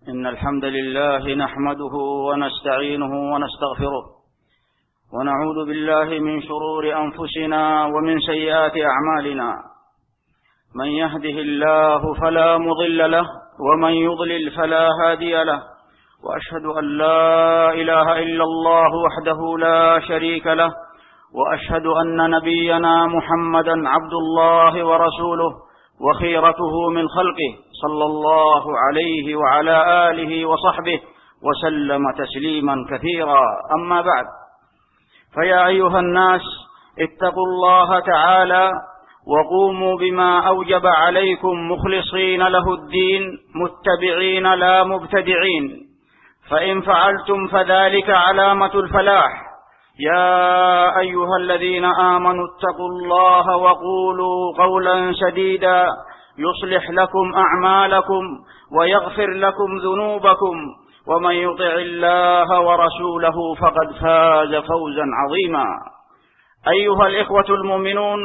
إن الحمد لله نحمده ونستعينه ونستغفره ونعوذ بالله من شرور أنفسنا ومن سيئات أعمالنا. من يهده الله فلا مضل له ومن يضلل فلا هادي له، وأشهد أن لا إله إلا الله وحده لا شريك له، وأشهد أن نبينا محمدا عبد الله ورسوله وخيرته من خلقه صلى الله عليه وعلى آله وصحبه وسلم تسليما كثيرا. أما بعد، فيا أيها الناس اتقوا الله تعالى وقوموا بما أوجب عليكم مخلصين له الدين متبعين لا مبتدعين، فإن فعلتم فذلك علامة الفلاح. يا أيها الذين آمنوا اتقوا الله وقولوا قولا سديدا يصلح لكم أعمالكم ويغفر لكم ذنوبكم، ومن يطع الله ورسوله فقد فاز فوزا عظيما. أيها الإخوة المؤمنون،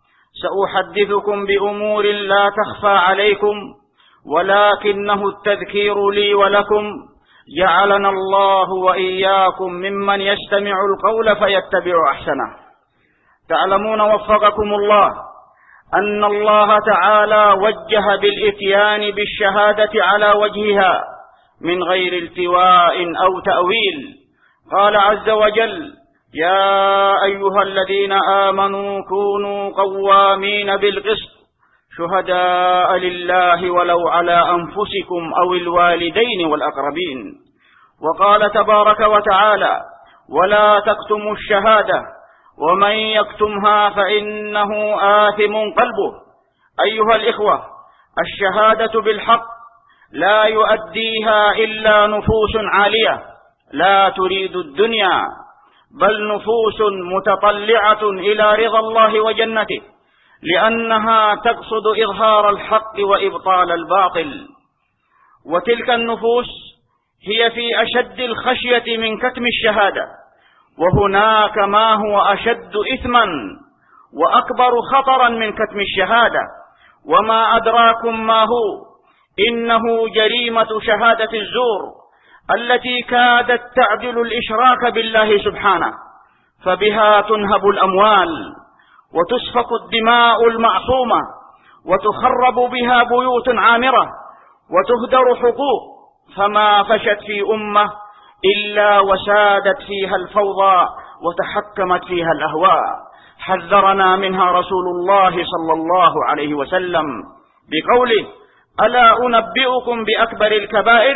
سأحدثكم بأمور لا تخفى عليكم، ولكنه التذكير لي ولكم، جعلنا الله وإياكم ممن يستمع القول فيتبع أحسنه. تعلمون وفقكم الله أن الله تعالى وجه بالإتيان بالشهادة على وجهها من غير التواء أو تأويل. قال عز وجل: يا أيها الذين آمنوا كونوا قوامين بالقسط شهداء لله ولو على أنفسكم أو الوالدين والأقربين. وقال تبارك وتعالى: ولا تكتموا الشهادة ومن يكتمها فإنه آثم قلبه. أيها الإخوة، الشهادة بالحق لا يؤديها إلا نفوس عالية لا تريد الدنيا، بل نفوس متطلعة إلى رضا الله وجنته، لأنها تقصد إظهار الحق وإبطال الباطل. وتلك النفوس هي في أشد الخشية من كتم الشهادة، وهناك ما هو أشد إثما وأكبر خطرا من كتم الشهادة. وما أدراكم ما هو؟ إنه جريمة شهادة الزور التي كادت تعدل الإشراك بالله سبحانه، فبها تنهب الأموال وتسفك الدماء المعصومة وتخرب بها بيوت عامرة وتهدر حقوق، فما فشت في أمة إلا وسادت فيها الفوضى وتحكمت فيها الأهواء. حذرنا منها رسول الله صلى الله عليه وسلم بقوله: ألا أنبئكم بأكبر الكبائر؟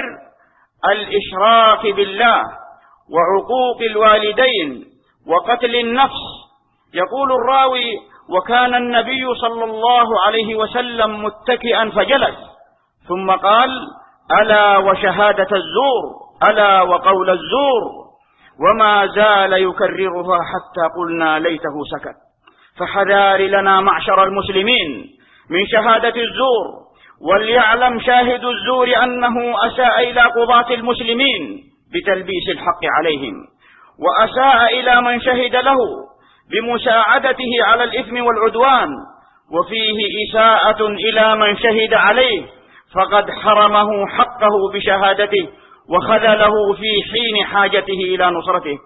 الإشراك بالله وعقوق الوالدين وقتل النفس. يقول الراوي: وكان النبي صلى الله عليه وسلم متكئا فجلس، ثم قال: ألا وشهادة الزور، ألا وقول الزور، وما زال يكررها حتى قلنا ليته سكت. فحذار لنا معشر المسلمين من شهادة الزور، وليعلم شاهد الزور أنه أساء إلى قضاة المسلمين بتلبيس الحق عليهم، وأساء إلى من شهد له بمساعدته على الإثم والعدوان، وفيه إساءة إلى من شهد عليه فقد حرمه حقه بشهادته وخذله في حين حاجته إلى نصرته.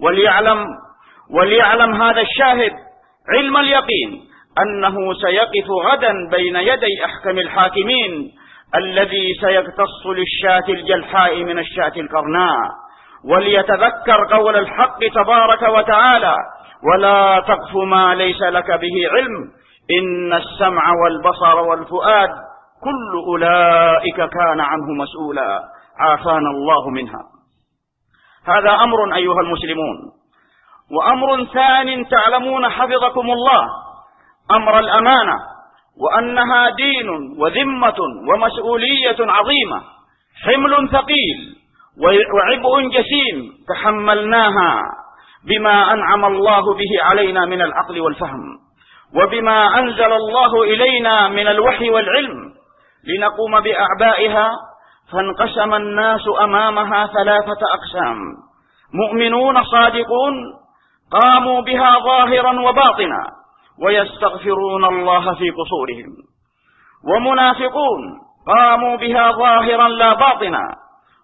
وليعلم هذا الشاهد علم اليقين أنه سيقف غدا بين يدي أحكم الحاكمين الذي سيقتص للشاة الجلحاء من الشاة القرناء. وليتذكر قول الحق تبارك وتعالى: ولا تقف ما ليس لك به علم إن السمع والبصر والفؤاد كل أولئك كان عنه مسؤولا، عافانا الله منها. هذا أمر أيها المسلمون. وأمر ثان تعلمون حفظكم الله أمر الأمانة، وأنها دين وذمة ومسؤولية عظيمة، حمل ثقيل وعبء جسيم تحملناها بما أنعم الله به علينا من العقل والفهم، وبما أنزل الله إلينا من الوحي والعلم لنقوم بأعبائها. فانقسم الناس أمامها 3 أقسام: مؤمنون صادقون قاموا بها ظاهرا وباطنا ويستغفرون الله في قصورهم، ومنافقون قاموا بها ظاهرا لا باطنا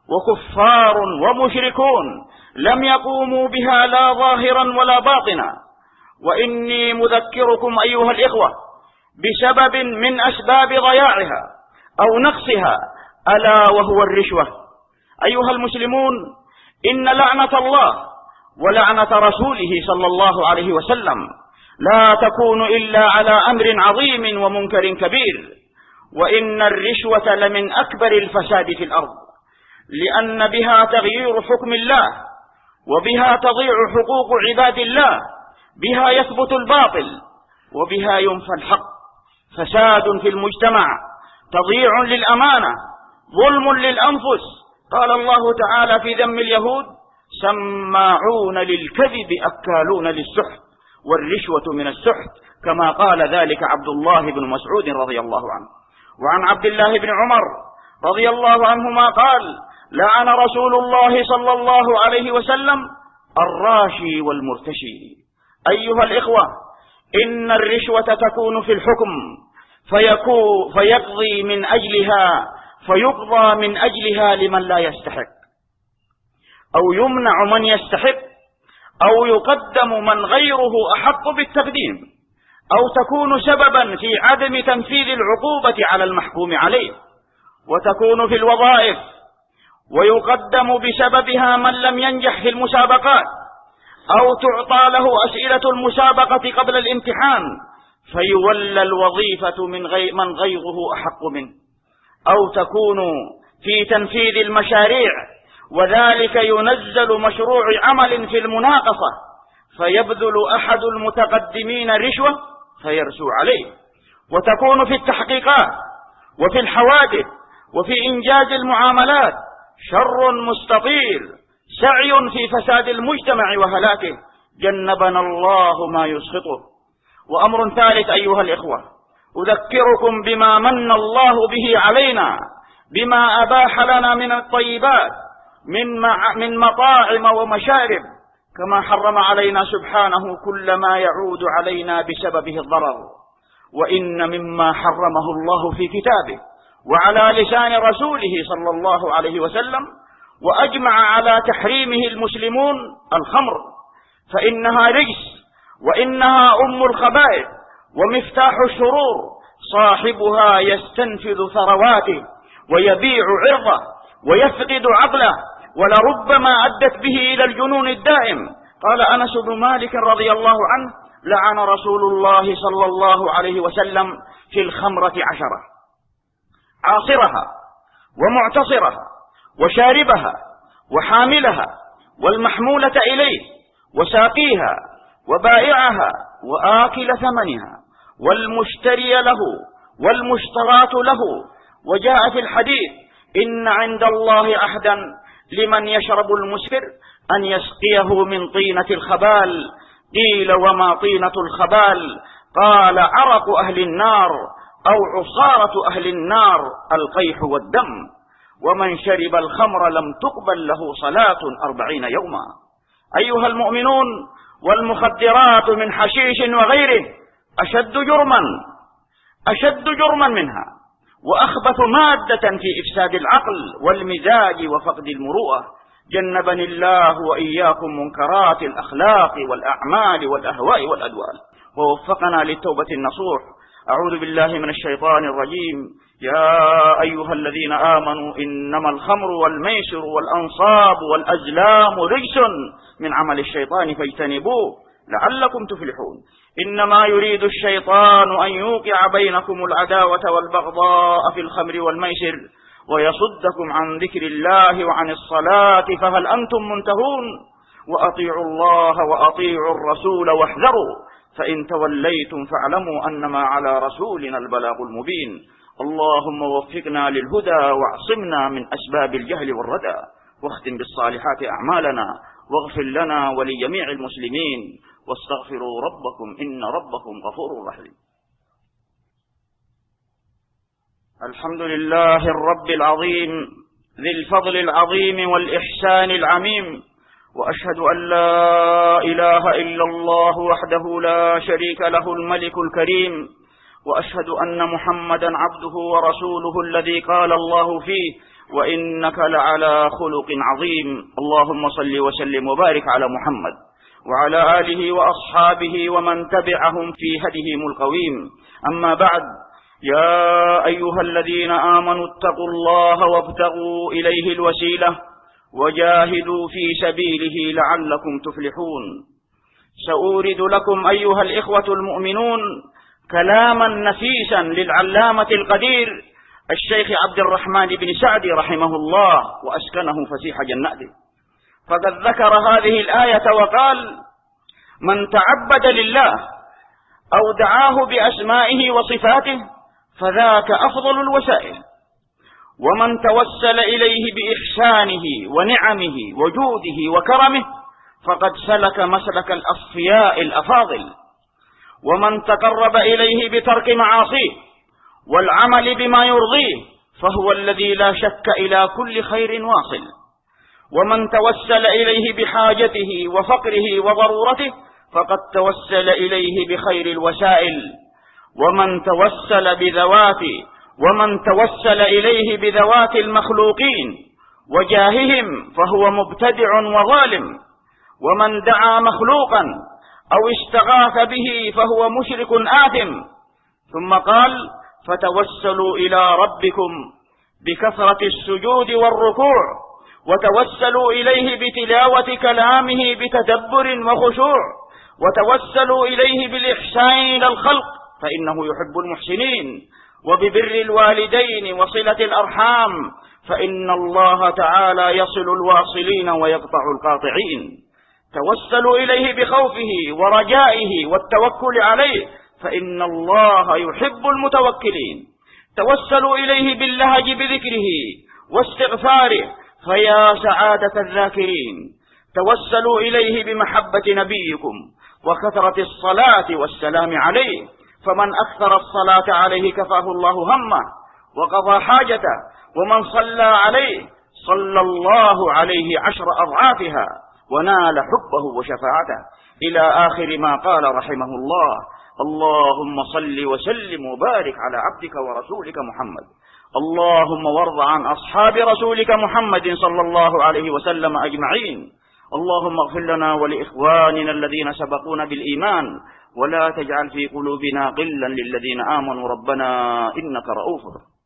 وكفار ومشركون لم يقوموا بها لا ظاهرا ولا باطنا. وإني مذكركم أيها الإخوة بسبب من أسباب ضياعها أو نقصها، ألا وهو الرشوة. أيها المسلمون، إن لعنة الله ولعنة رسوله صلى الله عليه وسلم لا تكون إلا على أمر عظيم ومنكر كبير، وإن الرشوة لمن أكبر الفساد في الأرض، لأن بها تغيير حكم الله، وبها تضيع حقوق عباد الله، بها يثبت الباطل، وبها ينفى الحق، فساد في المجتمع، تضييع للأمانة، ظلم للأنفس. قال الله تعالى في ذم اليهود: سماعون للكذب أكالون للسحت، والرشوة من السحت، كما قال ذلك عبد الله بن مسعود رضي الله عنه. وعن عبد الله بن عمر رضي الله عنهما قال: لعن رسول الله صلى الله عليه وسلم الراشي والمرتشي. أيها الإخوة، إن الرشوة تكون في الحكم فيقضي من أجلها، فيقضى من أجلها لمن لا يستحق، أو يمنع من يستحق، أو يقدم من غيره أحق بالتقديم، أو تكون سببا في عدم تنفيذ العقوبة على المحكوم عليه، وتكون في الوظائف، ويقدم بسببها من لم ينجح في المسابقات، أو تعطى له أسئلة المسابقة قبل الامتحان فيولى الوظيفة من غيره أحق منه، أو تكون في تنفيذ المشاريع، وذلك ينزل مشروع عمل في المناقصة فيبذل أحد المتقدمين رشوة فيرسو عليه، وتكون في التحقيقات، وفي الحوادث، وفي إنجاز المعاملات شر مستطير، سعي في فساد المجتمع وهلاكه، جنبنا الله ما يسخطه. وأمر ثالث أيها الإخوة، أذكركم بما من الله به علينا، بما أباح لنا من الطيبات من مطاعم ومشارب، كما حرم علينا سبحانه كل ما يعود علينا بسببه الضرر. وإن مما حرمه الله في كتابه وعلى لسان رسوله صلى الله عليه وسلم وأجمع على تحريمه المسلمون الخمر، فإنها رجس، وإنها أم الخبائث ومفتاح الشرور، صاحبها يستنفذ ثرواته ويبيع عرضه ويفقد عقله، ولربما أدت به إلى الجنون الدائم. قال أنس بن مالك رضي الله عنه: لعن رسول الله صلى الله عليه وسلم في الخمرة 10: عاصرها ومعتصرها وشاربها وحاملها والمحمولة إليه وساقيها وبائعها وآكل ثمنها والمشتري له والمشترات له. وجاء في الحديث: إن عند الله عهدا لمن يشرب المسكر أن يسقيه من طينة الخبال. قيل: وما طينة الخبال؟ قال: عرق أهل النار، أو عصارة أهل النار، القيح والدم. ومن شرب الخمر لم تقبل له صلاة 40 يوما. أيها المؤمنون، والمخدرات من حشيش وغيره أشد جرما منها، وأخبث مادة في إفساد العقل والمزاج وفقد المروءة. جنبني الله وإياكم منكرات الأخلاق والأعمال والأهواء والأدوال، ووفقنا للتوبة النصوح. أعوذ بالله من الشيطان الرجيم. يا أيها الذين آمنوا إنما الخمر والميسر والأنصاب والأزلام رجس من عمل الشيطان فاجتنبوه لعلكم تفلحون. إنما يريد الشيطان أن يوقع بينكم العداوة والبغضاء في الخمر والميسر ويصدكم عن ذكر الله وعن الصلاة فهل أنتم منتهون. وأطيعوا الله وأطيعوا الرسول واحذروا فإن توليتم فاعلموا أنما على رسولنا البلاغ المبين. اللهم وفقنا للهدى واعصمنا من أسباب الجهل والردى، واختم بالصالحات أعمالنا، واغفر لنا ولجميع المسلمين، واستغفروا ربكم إن ربكم غفور رحيم. الحمد لله الرب العظيم ذي الفضل العظيم والإحسان العميم، وأشهد أن لا إله إلا الله وحده لا شريك له الملك الكريم، وأشهد أن محمدا عبده ورسوله الذي قال الله فيه: وإنك لعلى خلق عظيم. اللهم صل وسلم وبارك على محمد وعلى آله وأصحابه ومن تبعهم في هديهم القويم. أما بعد، يا أيها الذين آمنوا اتقوا الله وابتغوا إليه الوسيلة وجاهدوا في سبيله لعلكم تفلحون. سأورد لكم أيها الإخوة المؤمنون كلاما نفيسا للعلامة القدير الشيخ عبد الرحمن بن سعدي رحمه الله وأسكنه فسيح جناته، فقد ذكر هذه الآية وقال: من تعبد لله أو دعاه بأسمائه وصفاته فذاك أفضل الوسائل، ومن توسل إليه بإحسانه ونعمه وجوده وكرمه فقد سلك مسلك الأصفياء الأفاضل، ومن تقرب إليه بترك معاصيه والعمل بما يرضيه فهو الذي لا شك إلى كل خير واصل، ومن توسل إليه بحاجته وفقره وضرورته فقد توسل إليه بخير الوسائل، ومن توسل إليه بذوات المخلوقين وجاههم فهو مبتدع وظالم، ومن دعا مخلوقا أو استغاث به فهو مشرك آثم. ثم قال: فتوسلوا إلى ربكم بكثرة السجود والركوع، وتوسلوا إليه بتلاوة كلامه بتدبر وخشوع، وتوسلوا إليه بالإحسان إلى الخلق فإنه يحب المحسنين، وببر الوالدين وصلة الأرحام فإن الله تعالى يصل الواصلين ويقطع القاطعين. توسلوا إليه بخوفه ورجائه والتوكل عليه فإن الله يحب المتوكلين. توسلوا إليه باللهج بذكره واستغفاره فيا سعادة الذاكرين. توسلوا إليه بمحبة نبيكم وكثرة الصلاة والسلام عليه، فمن أكثر الصلاة عليه كفاه الله همه وقضى حاجته، ومن صلى عليه صلى الله عليه 10 أضعافها ونال حبه وشفاعته، إلى آخر ما قال رحمه الله. اللهم صل وسلم وبارك على عبدك ورسولك محمد. اللهم وارض عن أصحاب رسولك محمد صلى الله عليه وسلم أجمعين. اللهم اغفر لنا ولإخواننا الذين سبقونا بالإيمان، ولا تجعل في قلوبنا غلا للذين آمنوا ربنا إنك رؤوف.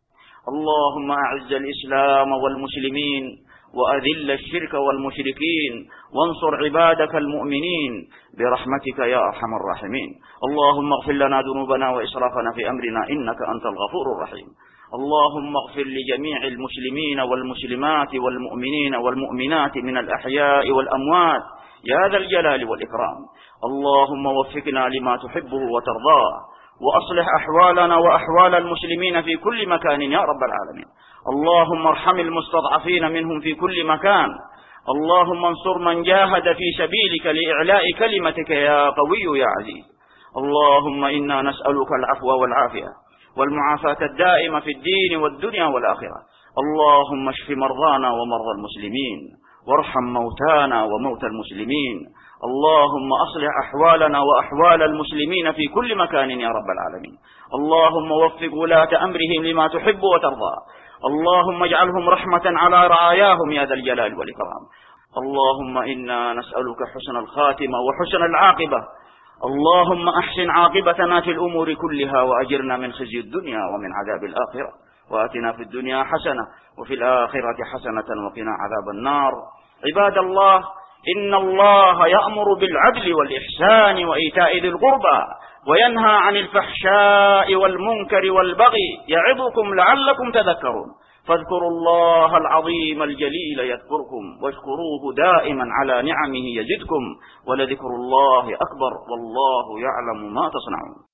اللهم أعز الإسلام والمسلمين وأذل الشرك والمشركين، وانصر عبادك المؤمنين برحمتك يا أرحم الراحمين. اللهم اغفر لنا ذنوبنا وإسرافنا في أمرنا إنك أنت الغفور الرحيم. اللهم اغفر لجميع المسلمين والمسلمات والمؤمنين والمؤمنات من الأحياء والأموات يا ذا الجلال والإكرام. اللهم وفقنا لما تحبه وترضاه، وأصلح أحوالنا وأحوال المسلمين في كل مكان يا رب العالمين. اللهم ارحم المستضعفين منهم في كل مكان. اللهم انصر من جاهد في سبيلك لإعلاء كلمتك يا قوي يا عزيز. اللهم إنا نسألك العفو والعافية والمعافاة الدائمة في الدين والدنيا والآخرة. اللهم اشف مرضانا ومرضى المسلمين، وارحم موتانا وموتى المسلمين. اللهم أصلح أحوالنا وأحوال المسلمين في كل مكان يا رب العالمين. اللهم وفق ولاة أمرهم لما تحب وترضى. اللهم اجعلهم رحمة على رعاياهم يا ذا الجلال والإكرام. اللهم إنا نسألك حسن الخاتمة وحسن العاقبة. اللهم أحسن عاقبتنا في الأمور كلها، وأجرنا من خزي الدنيا ومن عذاب الآخرة، وآتنا في الدنيا حسنة وفي الآخرة حسنة وقنا عذاب النار. عباد الله، إن الله يأمر بالعدل والإحسان وإيتاء ذي القربى وينهى عن الفحشاء والمنكر والبغي يعظكم لعلكم تذكرون. فاذكروا الله العظيم الجليل يذكركم، واشكروه دائما على نعمه يزدكم، ولذكر الله أكبر، والله يعلم ما تصنعون.